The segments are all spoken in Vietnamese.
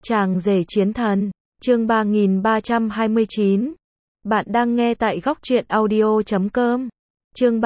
Chàng rể chiến thần, chương 3329. Bạn đang nghe tại góc truyện audio.com. Chương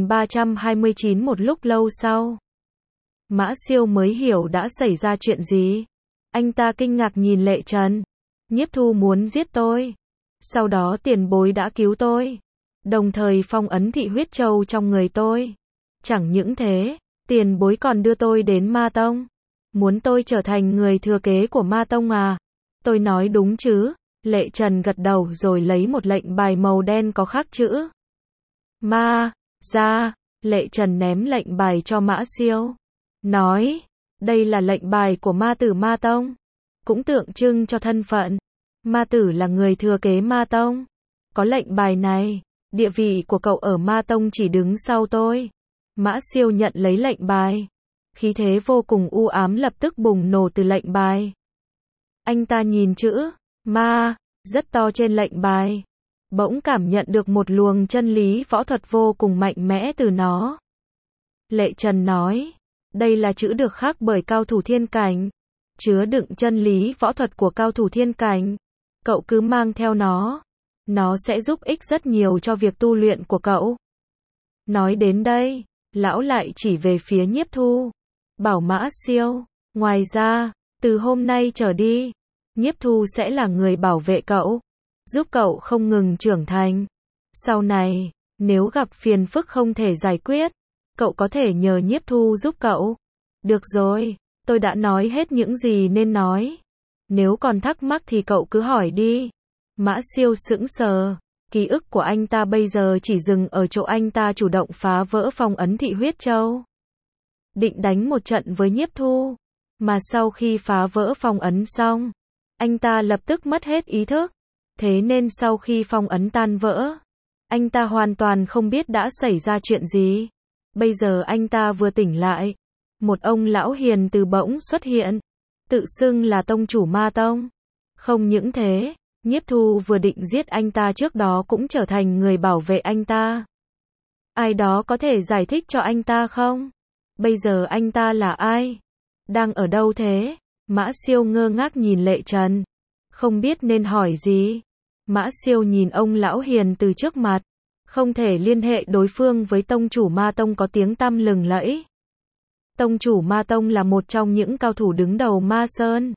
3329. Một lúc lâu sau, Mã Siêu mới hiểu đã xảy ra chuyện gì. Anh ta kinh ngạc nhìn Lệ Trần. Nhiếp Thu muốn giết tôi. Sau đó tiền bối đã cứu tôi. Đồng thời phong ấn thị huyết châu trong người tôi. Chẳng những thế, tiền bối còn đưa tôi đến Ma Tông. Muốn tôi trở thành người thừa kế của Ma Tông à? Tôi nói đúng chứ? Lệ Trần gật đầu rồi lấy một lệnh bài màu đen có khắc chữ Ma ra. Lệ Trần ném lệnh bài cho Mã Siêu. Nói, đây là lệnh bài của ma tử Ma Tông. Cũng tượng trưng cho thân phận. Ma tử là người thừa kế Ma Tông. Có lệnh bài này, địa vị của cậu ở Ma Tông chỉ đứng sau tôi. Mã Siêu nhận lấy lệnh bài. Khí thế vô cùng u ám lập tức bùng nổ từ lệnh bài. Anh ta nhìn chữ Ma rất to trên lệnh bài, bỗng cảm nhận được một luồng chân lý võ thuật vô cùng mạnh mẽ từ nó. Lệ Trần nói, đây là chữ được khắc bởi cao thủ thiên cảnh, chứa đựng chân lý võ thuật của cao thủ thiên cảnh. Cậu cứ mang theo nó sẽ giúp ích rất nhiều cho việc tu luyện của cậu. Nói đến đây, lão lại chỉ về phía Nhiếp Thu, bảo Mã Siêu, ngoài ra, từ hôm nay trở đi, Nhiếp Thu sẽ là người bảo vệ cậu, giúp cậu không ngừng trưởng thành. Sau này, nếu gặp phiền phức không thể giải quyết, cậu có thể nhờ Nhiếp Thu giúp cậu. Được rồi, tôi đã nói hết những gì nên nói. Nếu còn thắc mắc thì cậu cứ hỏi đi. Mã Siêu sững sờ, ký ức của anh ta bây giờ chỉ dừng ở chỗ anh ta chủ động phá vỡ phong ấn thị huyết châu. Định đánh một trận với Nhiếp Thu, mà sau khi phá vỡ phong ấn xong, anh ta lập tức mất hết ý thức. Thế nên sau khi phong ấn tan vỡ, anh ta hoàn toàn không biết đã xảy ra chuyện gì. Bây giờ anh ta vừa tỉnh lại, một ông lão hiền từ bỗng xuất hiện, tự xưng là tông chủ Ma Tông. Không những thế, Nhiếp Thu vừa định giết anh ta trước đó cũng trở thành người bảo vệ anh ta. Ai đó có thể giải thích cho anh ta không? Bây giờ anh ta là ai? Đang ở đâu thế? Mã Siêu ngơ ngác nhìn Lệ Trần, không biết nên hỏi gì. Mã Siêu nhìn ông lão hiền từ trước mặt, không thể liên hệ đối phương với tông chủ Ma Tông có tiếng tăm lừng lẫy. Tông chủ Ma Tông là một trong những cao thủ đứng đầu Ma Sơn.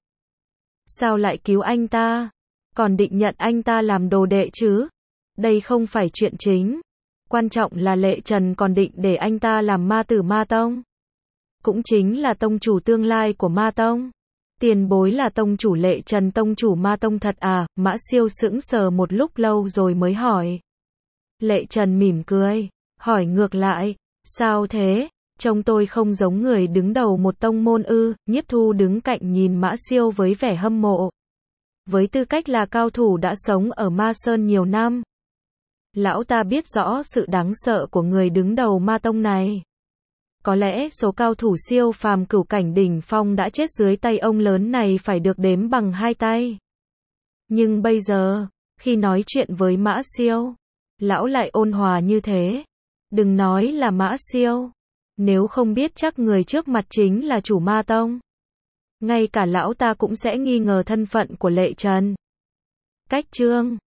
Sao lại cứu anh ta? Còn định nhận anh ta làm đồ đệ chứ? Đây không phải chuyện chính. Quan trọng là Lệ Trần còn định để anh ta làm ma tử Ma Tông. Cũng chính là tông chủ tương lai của Ma Tông. Tiền bối là tông chủ Lệ Trần tông chủ Ma Tông thật à? Mã Siêu sững sờ một lúc lâu rồi mới hỏi. Lệ Trần mỉm cười, hỏi ngược lại, sao thế? Trông tôi không giống người đứng đầu một tông môn ư? Nhiếp Thu đứng cạnh nhìn Mã Siêu với vẻ hâm mộ. Với tư cách là cao thủ đã sống ở Ma Sơn nhiều năm, lão ta biết rõ sự đáng sợ của người đứng đầu Ma Tông này. Có lẽ số cao thủ siêu phàm cửu cảnh đỉnh phong đã chết dưới tay ông lớn này phải được đếm bằng hai tay. Nhưng bây giờ, khi nói chuyện với Mã Siêu, lão lại ôn hòa như thế. Đừng nói là Mã Siêu, nếu không biết chắc người trước mặt chính là chủ Ma Tông. Ngay cả lão ta cũng sẽ nghi ngờ thân phận của Lệ Trần. Cách chương